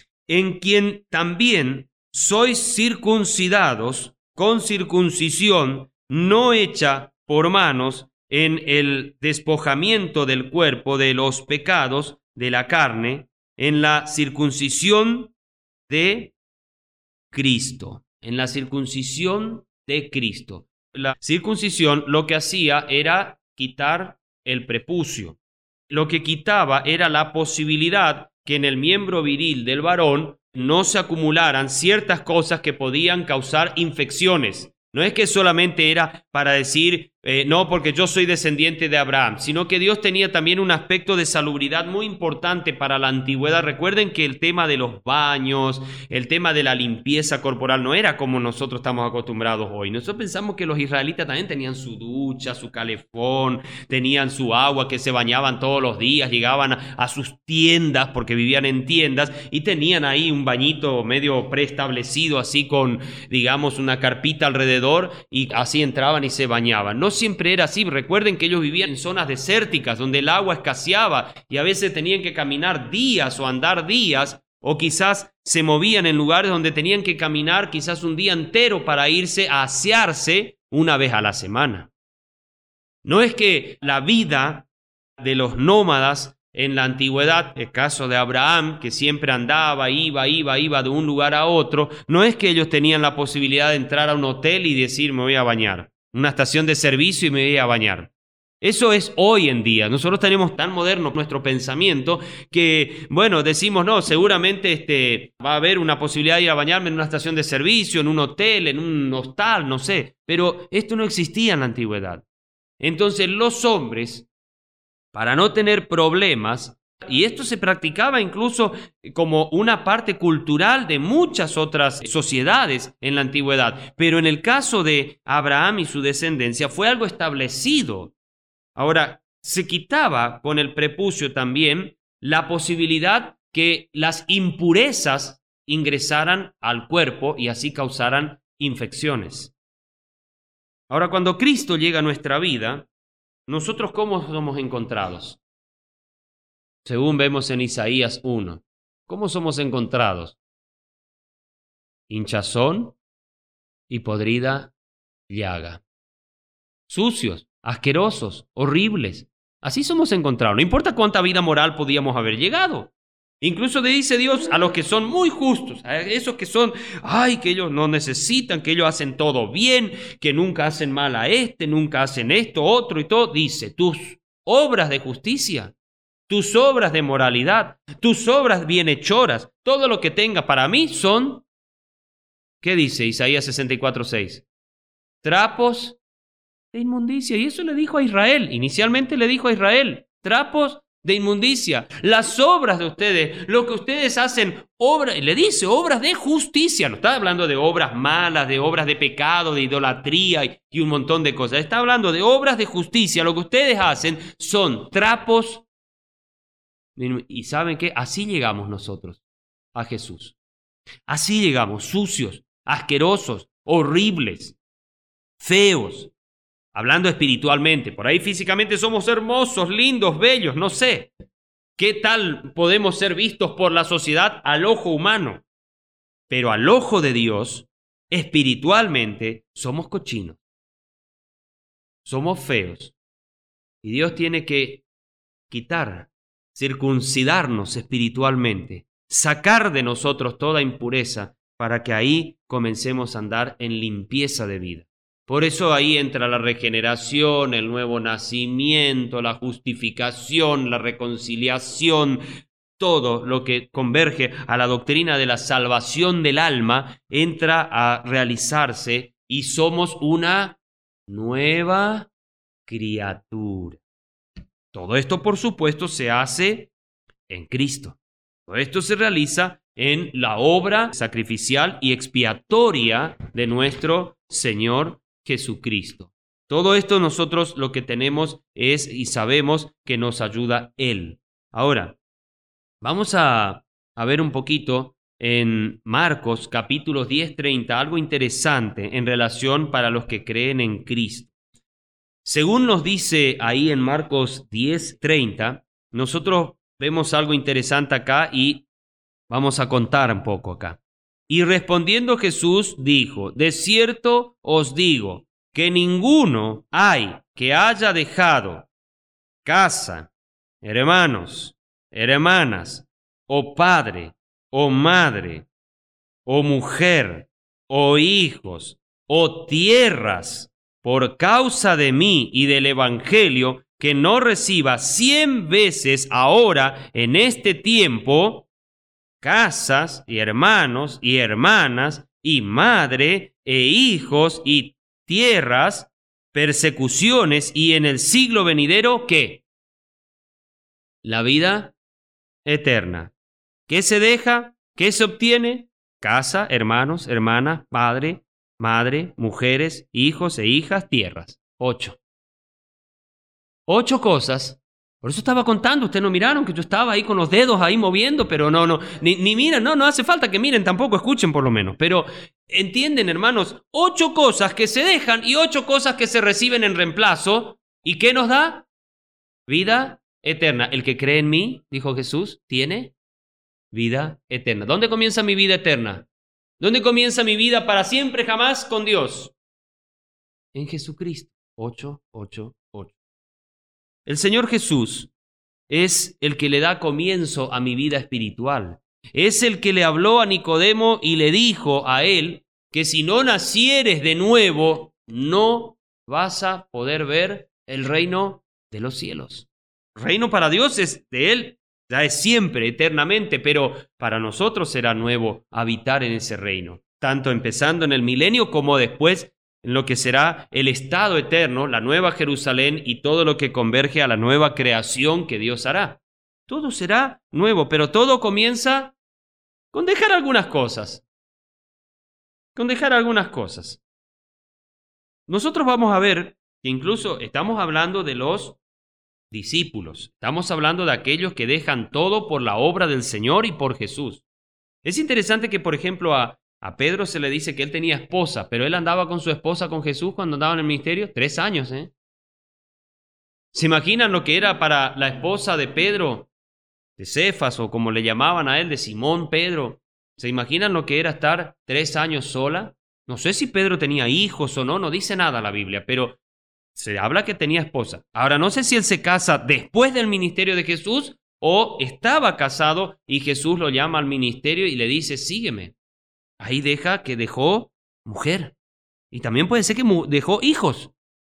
en quien también sois circuncidados con circuncisión no hecha por manos en el despojamiento del cuerpo de los pecados de la carne, en la circuncisión de Cristo, en la circuncisión de Cristo. La circuncisión lo que hacía era quitar el prepucio. Lo que quitaba era la posibilidad que en el miembro viril del varón no se acumularan ciertas cosas que podían causar infecciones. No es que solamente era para decir, eh, no, porque yo soy descendiente de Abraham, sino que Dios tenía también un aspecto de salubridad muy importante para la antigüedad. Recuerden que el tema de los baños, el tema de la limpieza corporal no era como nosotros estamos acostumbrados hoy. Nosotros pensamos que los israelitas también tenían su ducha, su calefón, tenían su agua, que se bañaban todos los días, llegaban a, a sus tiendas porque vivían en tiendas y tenían ahí un bañito medio preestablecido, así con, digamos, una carpita alrededor, y así entraban y se bañaban. No siempre era así. Recuerden que ellos vivían en zonas desérticas donde el agua escaseaba y a veces tenían que caminar días o andar días, o quizás se movían en lugares donde tenían que caminar quizás un día entero para irse a asearse una vez a la semana. No es que la vida de los nómadas en la antigüedad, el caso de Abraham, que siempre andaba, iba, iba, iba de un lugar a otro, no es que ellos tenían la posibilidad de entrar a un hotel y decir me voy a bañar, una estación de servicio y me voy a bañar. Eso es hoy en día. Nosotros tenemos tan moderno nuestro pensamiento que, bueno, decimos, no, seguramente este, va a haber una posibilidad de ir a bañarme en una estación de servicio, en un hotel, en un hostal, no sé. Pero esto no existía en la antigüedad. Entonces los hombres, para no tener problemas, y esto se practicaba incluso como una parte cultural de muchas otras sociedades en la antigüedad, pero en el caso de Abraham y su descendencia fue algo establecido. Ahora, se quitaba con el prepucio también la posibilidad que las impurezas ingresaran al cuerpo y así causaran infecciones. Ahora, cuando Cristo llega a nuestra vida, ¿nosotros cómo somos encontrados? Según vemos en Isaías uno, ¿cómo somos encontrados? Hinchazón y podrida llaga. Sucios, asquerosos, horribles. Así somos encontrados. No importa cuánta vida moral podíamos haber llegado. Incluso le dice Dios a los que son muy justos, a esos que son, ay, que ellos no necesitan, que ellos hacen todo bien, que nunca hacen mal a este, nunca hacen esto, otro y todo. Dice, tus obras de justicia, tus obras de moralidad, tus obras bienhechoras, todo lo que tenga para mí son ¿Qué dice Isaías sesenta y cuatro, seis? Trapos de inmundicia. Y eso le dijo a Israel. Inicialmente le dijo a Israel, trapos de inmundicia. Las obras de ustedes, lo que ustedes hacen, obras, le dice, obras de justicia. No está hablando de obras malas, de obras de pecado, de idolatría y, y un montón de cosas. Está hablando de obras de justicia. Lo que ustedes hacen son trapos. Y ¿saben qué? Así llegamos nosotros a Jesús. Así llegamos, sucios, asquerosos, horribles, feos. Hablando espiritualmente, por ahí físicamente somos hermosos, lindos, bellos, no sé. ¿Qué tal podemos ser vistos por la sociedad al ojo humano? Pero al ojo de Dios, espiritualmente, somos cochinos. Somos feos. Y Dios tiene que quitar, circuncidarnos espiritualmente, sacar de nosotros toda impureza para que ahí comencemos a andar en limpieza de vida. Por eso ahí entra la regeneración, el nuevo nacimiento, la justificación, la reconciliación, todo lo que converge a la doctrina de la salvación del alma entra a realizarse y somos una nueva criatura. Todo esto, por supuesto, se hace en Cristo. Todo esto se realiza en la obra sacrificial y expiatoria de nuestro Señor Jesucristo. Todo esto nosotros lo que tenemos es y sabemos que nos ayuda Él. Ahora, vamos a, a ver un poquito en Marcos capítulos diez, treinta, algo interesante en relación para los que creen en Cristo. Según nos dice ahí en Marcos diez, treinta, nosotros vemos algo interesante acá y vamos a contar un poco acá. Y respondiendo Jesús dijo, de cierto os digo que ninguno hay que haya dejado casa, hermanos, hermanas, o padre, o madre, o mujer, o hijos, o tierras, por causa de mí y del Evangelio, que no reciba cien veces ahora en este tiempo casas y hermanos y hermanas y madre e hijos y tierras, persecuciones y en el siglo venidero, ¿qué? La vida eterna. ¿Qué se deja? ¿Qué se obtiene? Casa, hermanos, hermanas, padre, madre, mujeres, hijos e hijas, tierras. Ocho. Ocho cosas. Por eso estaba contando, ustedes no miraron que yo estaba ahí con los dedos ahí moviendo, pero no, no, ni, ni miren, no, no hace falta que miren, tampoco escuchen por lo menos. Pero entienden, hermanos, ocho cosas que se dejan y ocho cosas que se reciben en reemplazo. ¿Y qué nos da? Vida eterna. El que cree en mí, dijo Jesús, tiene vida eterna. ¿Dónde comienza mi vida eterna? ¿Dónde comienza mi vida para siempre jamás con Dios? En Jesucristo. Ocho, ocho, ocho. El Señor Jesús es el que le da comienzo a mi vida espiritual. Es el que le habló a Nicodemo y le dijo a él que si no nacieres de nuevo, no vas a poder ver el reino de los cielos. El reino para Dios es de Él, ya es siempre, eternamente, pero para nosotros será nuevo habitar en ese reino, tanto empezando en el milenio como después en lo que será el estado eterno, la nueva Jerusalén y todo lo que converge a la nueva creación que Dios hará. Todo será nuevo, pero todo comienza con dejar algunas cosas. Con dejar algunas cosas. Nosotros vamos a ver que incluso estamos hablando de los discípulos. Estamos hablando de aquellos que dejan todo por la obra del Señor y por Jesús. Es interesante que, por ejemplo, a A Pedro se le dice que él tenía esposa, pero él andaba con su esposa, con Jesús, cuando andaba en el ministerio, tres años, ¿eh? ¿Se imaginan lo que era para la esposa de Pedro, de Cefas, o como le llamaban a él, de Simón Pedro? ¿Se imaginan lo que era estar tres años sola? No sé si Pedro tenía hijos o no, no dice nada la Biblia, pero se habla que tenía esposa. Ahora, no sé si él se casa después del ministerio de Jesús o estaba casado y Jesús lo llama al ministerio y le dice, sígueme. Ahí deja que dejó mujer. Y también puede ser que dejó hijos.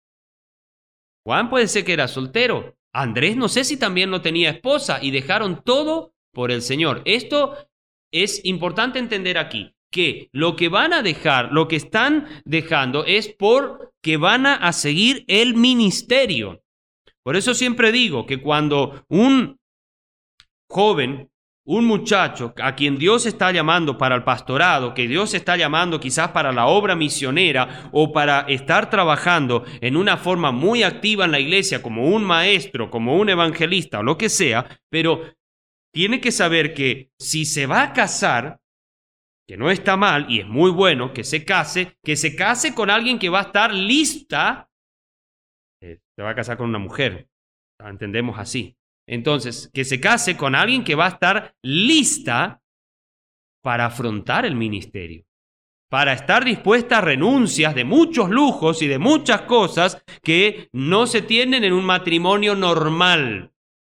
Juan puede ser que era soltero. Andrés no sé si también no tenía esposa y dejaron todo por el Señor. Esto es importante entender aquí. que lo que van a dejar, lo que están dejando es porque van a seguir el ministerio. Por eso siempre digo que cuando un joven, un muchacho a quien Dios está llamando para el pastorado, que Dios está llamando quizás para la obra misionera o para estar trabajando en una forma muy activa en la iglesia como un maestro, como un evangelista o lo que sea, pero tiene que saber que si se va a casar, que no está mal y es muy bueno que se case, que se case con alguien que va a estar lista, eh, se va a casar con una mujer, la entendemos así. Entonces, que se case con alguien que va a estar lista para afrontar el ministerio, para estar dispuesta a renuncias de muchos lujos y de muchas cosas que no se tienen en un matrimonio normal.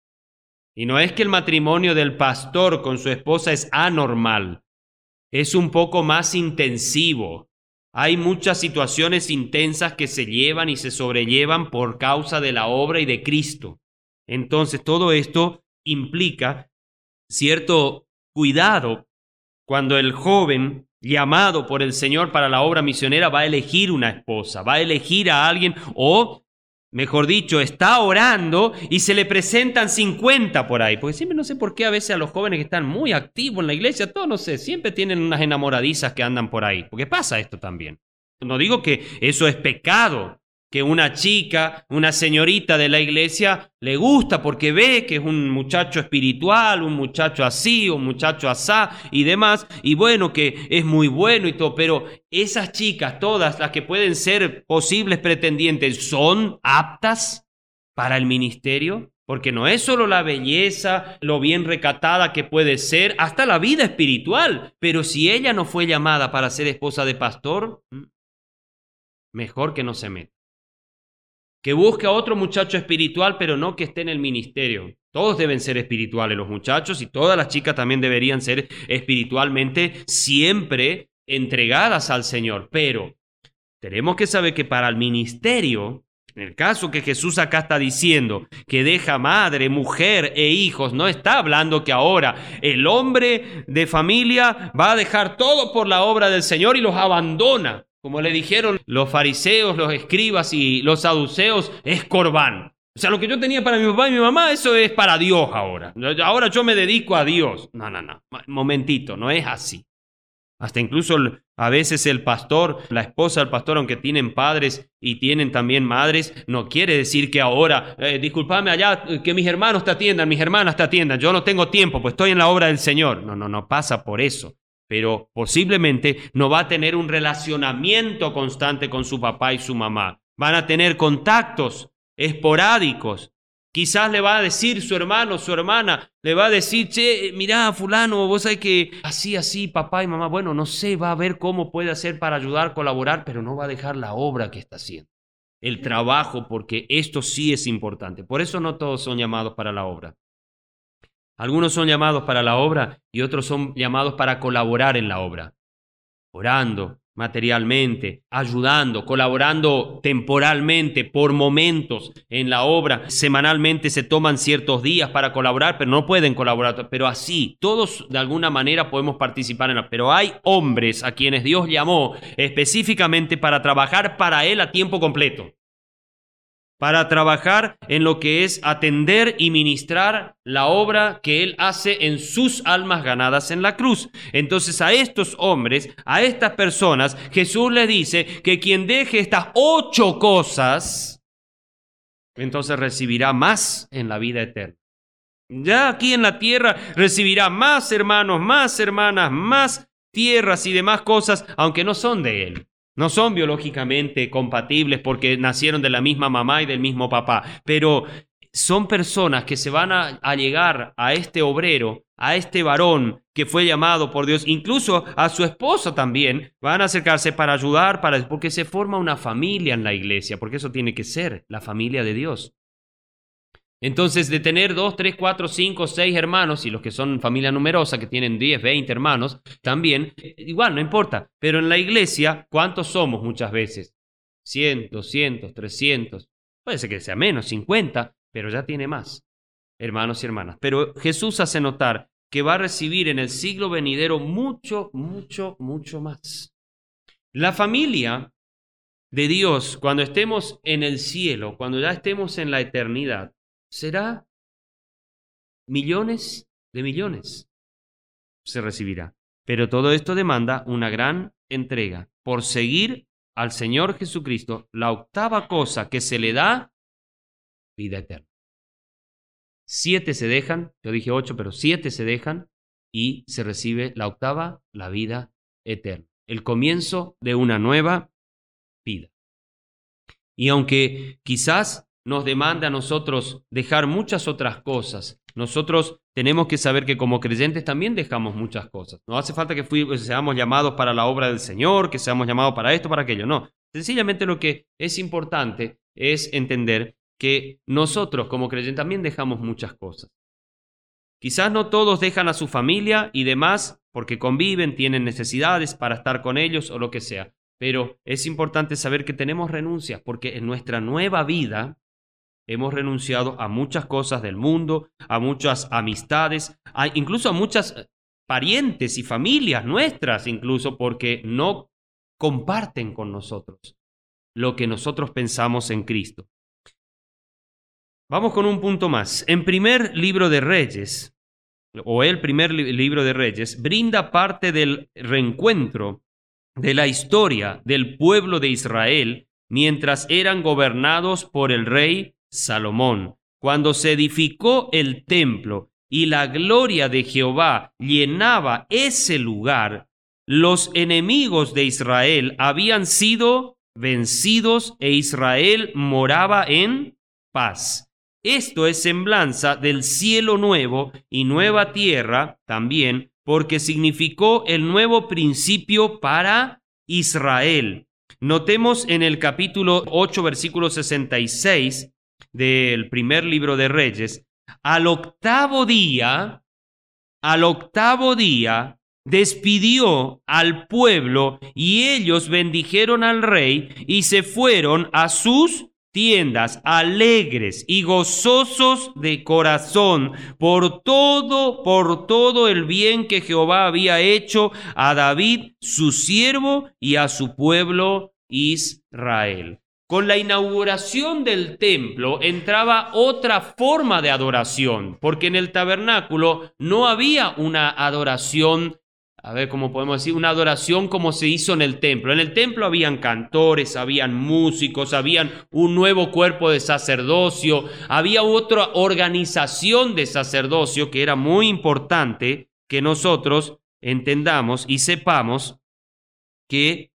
Y no es que el matrimonio del pastor con su esposa es anormal, es un poco más intensivo. Hay muchas situaciones intensas que se llevan y se sobrellevan por causa de la obra y de Cristo. Entonces, todo esto implica cierto cuidado cuando el joven llamado por el Señor para la obra misionera va a elegir una esposa, va a elegir a alguien o, mejor dicho, está orando y se le presentan cincuenta por ahí. Porque siempre no sé por qué a veces a los jóvenes que están muy activos en la iglesia, todos no sé, siempre tienen unas enamoradizas que andan por ahí. Porque pasa esto también. No digo que eso es pecado, que una chica, una señorita de la iglesia le gusta porque ve que es un muchacho espiritual, un muchacho así, un muchacho asá y demás, y bueno, que es muy bueno y todo, pero esas chicas, todas las que pueden ser posibles pretendientes, ¿son aptas para el ministerio? Porque no es solo la belleza, lo bien recatada que puede ser, hasta la vida espiritual, pero si ella no fue llamada para ser esposa de pastor, mejor que no se meta. Que busque a otro muchacho espiritual, pero no que esté en el ministerio. Todos deben ser espirituales los muchachos y todas las chicas también deberían ser espiritualmente siempre entregadas al Señor. Pero tenemos que saber que para el ministerio, en el caso que Jesús acá está diciendo que deja madre, mujer e hijos, no está hablando que ahora el hombre de familia va a dejar todo por la obra del Señor y los abandona. Como le dijeron los fariseos, los escribas y los saduceos, es corbán. O sea, lo que yo tenía para mi papá y mi mamá, eso es para Dios ahora. Ahora yo me dedico a Dios. No, no, no. Momentito, no es así. Hasta incluso a veces el pastor, la esposa del pastor, aunque tienen padres y tienen también madres, no quiere decir que ahora, eh, discúlpame allá, que mis hermanos te atiendan, mis hermanas te atiendan. Yo no tengo tiempo, pues estoy en la obra del Señor. No, no, no pasa por eso. Pero posiblemente no va a tener un relacionamiento constante con su papá y su mamá. Van a tener contactos esporádicos. Quizás le va a decir su hermano, su hermana, le va a decir, che, mirá, fulano, vos sabés que así, así, papá y mamá, bueno, no sé, va a ver cómo puede hacer para ayudar, colaborar, pero no va a dejar la obra que está haciendo, el trabajo, porque esto sí es importante. Por eso no todos son llamados para la obra. Algunos son llamados para la obra y otros son llamados para colaborar en la obra, orando materialmente, ayudando, colaborando temporalmente, por momentos en la obra. Semanalmente se toman ciertos días para colaborar, pero no pueden colaborar. Pero así, todos de alguna manera podemos participar en la... Pero hay hombres a quienes Dios llamó específicamente para trabajar para Él a tiempo completo, para trabajar en lo que es atender y ministrar la obra que Él hace en sus almas ganadas en la cruz. Entonces a estos hombres, a estas personas, Jesús les dice que quien deje estas ocho cosas, entonces recibirá más en la vida eterna. Ya aquí en la tierra recibirá más hermanos, más hermanas, más tierras y demás cosas, aunque no son de Él. No son biológicamente compatibles porque nacieron de la misma mamá y del mismo papá, pero son personas que se van a, a llegar a este obrero, a este varón que fue llamado por Dios, incluso a su esposa también, van a acercarse para ayudar, para, porque se forma una familia en la iglesia, porque eso tiene que ser la familia de Dios. Entonces, de tener dos, tres, cuatro, cinco, seis hermanos, y los que son familia numerosa, que tienen diez, veinte hermanos, también, igual, no importa. Pero en la iglesia, ¿cuántos somos muchas veces? cien, doscientos, trescientos, puede ser que sea menos, cincuenta, pero ya tiene más hermanos y hermanas. Pero Jesús hace notar que va a recibir en el siglo venidero mucho, mucho, mucho más. La familia de Dios, cuando estemos en el cielo, cuando ya estemos en la eternidad, será millones de millones. Se recibirá. Pero todo esto demanda una gran entrega por seguir al Señor Jesucristo. La octava cosa que se le da, vida eterna. Siete se dejan, yo dije ocho, pero siete se dejan y se recibe la octava, la vida eterna. El comienzo de una nueva vida. Y aunque quizás nos demande a nosotros dejar muchas otras cosas, nosotros tenemos que saber que como creyentes también dejamos muchas cosas. No hace falta que fui, seamos llamados para la obra del Señor, que seamos llamados para esto, para aquello. No, sencillamente lo que es importante es entender que nosotros como creyentes también dejamos muchas cosas. Quizás no todos dejan a su familia y demás porque conviven, tienen necesidades para estar con ellos o lo que sea. Pero es importante saber que tenemos renuncias porque en nuestra nueva vida hemos renunciado a muchas cosas del mundo, a muchas amistades, a, incluso a muchas parientes y familias nuestras, incluso porque no comparten con nosotros lo que nosotros pensamos en Cristo. Vamos con un punto más. En primer libro de Reyes, o el primer li- libro de Reyes, brinda parte del reencuentro de la historia del pueblo de Israel mientras eran gobernados por el rey Salomón. Cuando se edificó el templo y la gloria de Jehová llenaba ese lugar, los enemigos de Israel habían sido vencidos e Israel moraba en paz. Esto es semblanza del cielo nuevo y nueva tierra también, porque significó el nuevo principio para Israel. Notemos en el capítulo ocho, versículo sesenta y seis del primer libro de Reyes, al octavo día, al octavo día, despidió al pueblo y ellos bendijeron al rey y se fueron a sus tiendas alegres y gozosos de corazón por todo, por todo el bien que Jehová había hecho a David, su siervo, y a su pueblo Israel. Con la inauguración del templo entraba otra forma de adoración, porque en el tabernáculo no había una adoración, a ver cómo podemos decir, una adoración como se hizo en el templo. En el templo habían cantores, habían músicos, habían un nuevo cuerpo de sacerdocio, había otra organización de sacerdocio que era muy importante que nosotros entendamos y sepamos que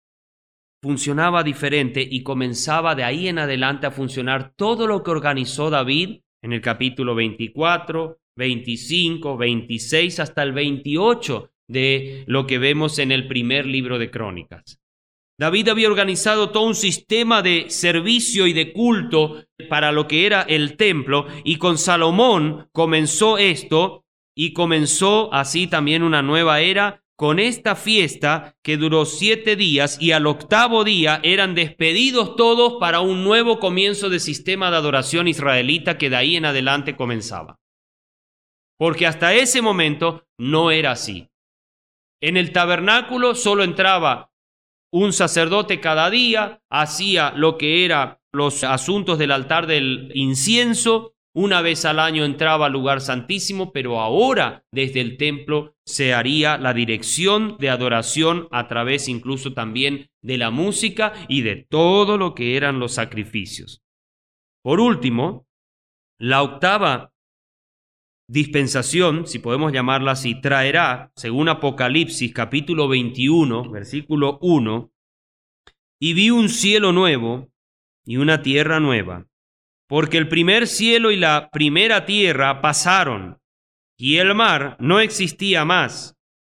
funcionaba diferente y comenzaba de ahí en adelante a funcionar todo lo que organizó David en el capítulo veinticuatro, veinticinco, veintiséis hasta el veintiocho de lo que vemos en el primer libro de Crónicas. David había organizado todo un sistema de servicio y de culto para lo que era el templo, y con Salomón comenzó esto y comenzó así también una nueva era con esta fiesta que duró siete días, y al octavo día eran despedidos todos para un nuevo comienzo de sistema de adoración israelita que de ahí en adelante comenzaba. Porque hasta ese momento no era así. En el tabernáculo solo entraba un sacerdote cada día, hacía lo que eran los asuntos del altar del incienso. Una vez al año entraba al lugar santísimo, pero ahora desde el templo se haría la dirección de adoración a través incluso también de la música y de todo lo que eran los sacrificios. Por último, la octava dispensación, si podemos llamarla así, traerá, según Apocalipsis capítulo veintiuno, versículo uno, y vi un cielo nuevo y una tierra nueva, porque el primer cielo y la primera tierra pasaron, y el mar no existía más.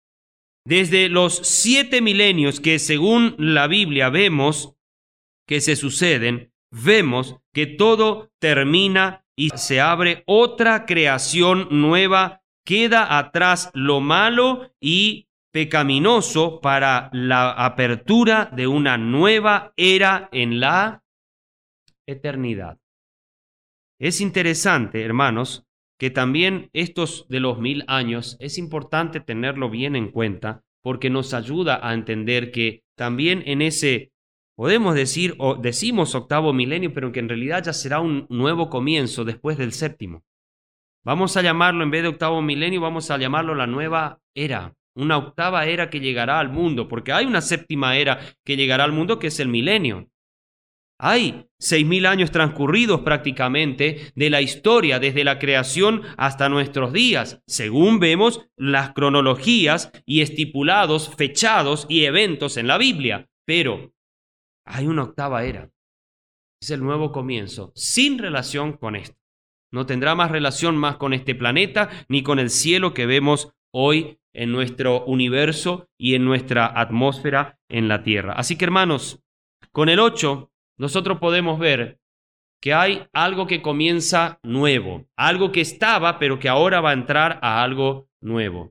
Desde los siete milenios que según la Biblia vemos que se suceden, vemos que todo termina y se abre otra creación nueva. Queda atrás lo malo y pecaminoso para la apertura de una nueva era en la eternidad. Es interesante, hermanos, que también estos de los mil años es importante tenerlo bien en cuenta porque nos ayuda a entender que también en ese, podemos decir, o decimos octavo milenio, pero que en realidad ya será un nuevo comienzo después del séptimo. Vamos a llamarlo, en vez de octavo milenio, vamos a llamarlo la nueva era, una octava era que llegará al mundo, porque hay una séptima era que llegará al mundo que es el milenio. Hay seis mil años transcurridos prácticamente de la historia desde la creación hasta nuestros días, según vemos las cronologías y estipulados, fechados y eventos en la Biblia. Pero hay una octava era. Es el nuevo comienzo, sin relación con esto. No tendrá más relación más con este planeta ni con el cielo que vemos hoy en nuestro universo y en nuestra atmósfera en la Tierra. Así que, hermanos, con el ocho nosotros podemos ver que hay algo que comienza nuevo, algo que estaba, pero que ahora va a entrar a algo nuevo.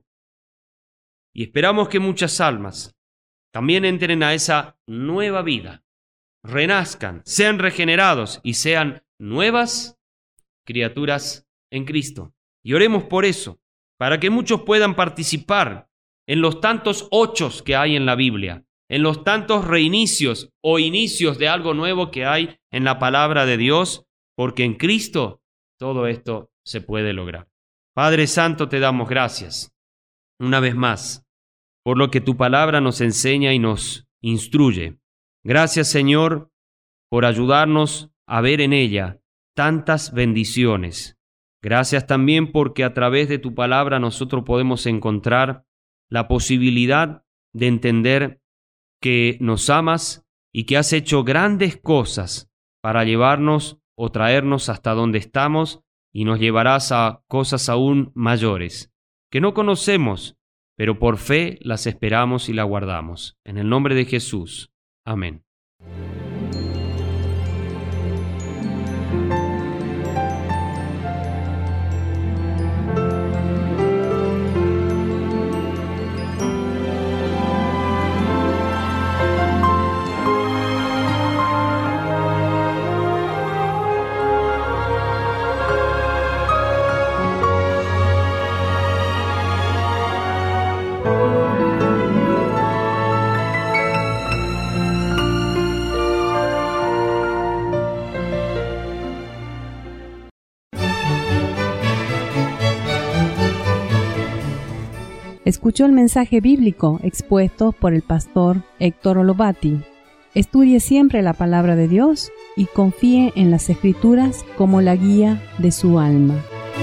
Y esperamos que muchas almas también entren a esa nueva vida, renazcan, sean regenerados y sean nuevas criaturas en Cristo. Y oremos por eso, para que muchos puedan participar en los tantos ochos que hay en la Biblia, en los tantos reinicios o inicios de algo nuevo que hay en la palabra de Dios, porque en Cristo todo esto se puede lograr. Padre Santo, te damos gracias una vez más por lo que tu palabra nos enseña y nos instruye. Gracias, Señor, por ayudarnos a ver en ella tantas bendiciones. Gracias también porque a través de tu palabra nosotros podemos encontrar la posibilidad de entender que nos amas y que has hecho grandes cosas para llevarnos o traernos hasta donde estamos y nos llevarás a cosas aún mayores, que no conocemos, pero por fe las esperamos y las guardamos. En el nombre de Jesús. Amén. Escuchó el mensaje bíblico expuesto por el pastor Héctor Olovati. Estudie siempre la palabra de Dios y confíe en las Escrituras como la guía de su alma.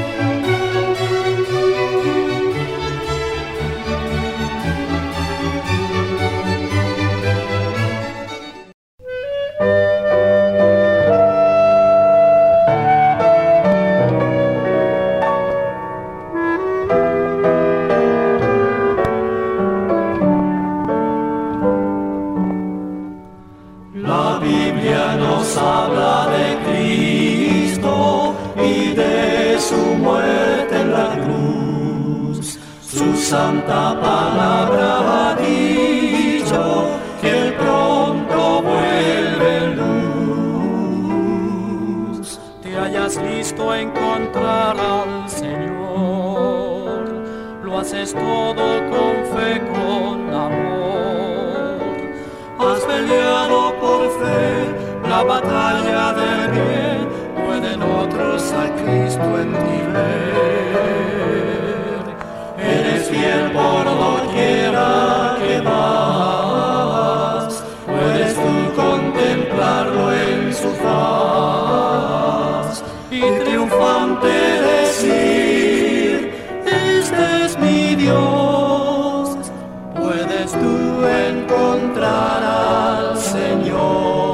Santa palabra ha dicho que pronto vuelve luz. Te hayas listo a encontrar al Señor, lo haces todo con fe, con amor. Has peleado por fe la batalla del bien, pueden otros a Cristo en ti ver. Eres fiel por doquiera que vas, puedes tú contemplarlo en su faz y triunfante decir, este es mi Dios. Puedes tú encontrar al Señor.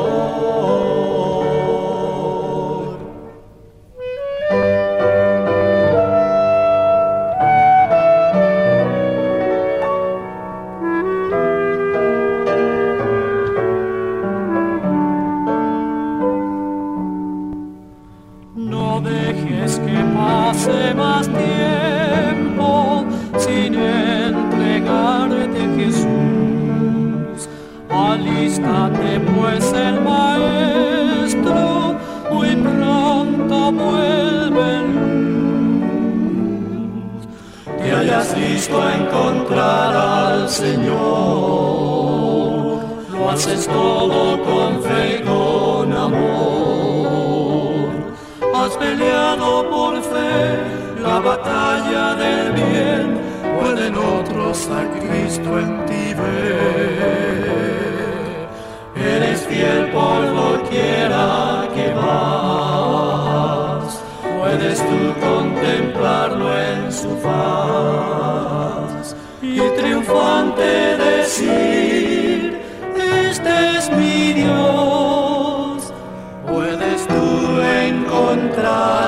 has visto encontrar al Señor. Lo haces todo con fe y con amor. Has peleado por fe la batalla del bien. Pueden otros a Cristo en ti ver. Eres fiel por doquiera que vas. Puedes tú contemplarlo en su faz y triunfante decir: este es mi Dios. Puedes tú encontrar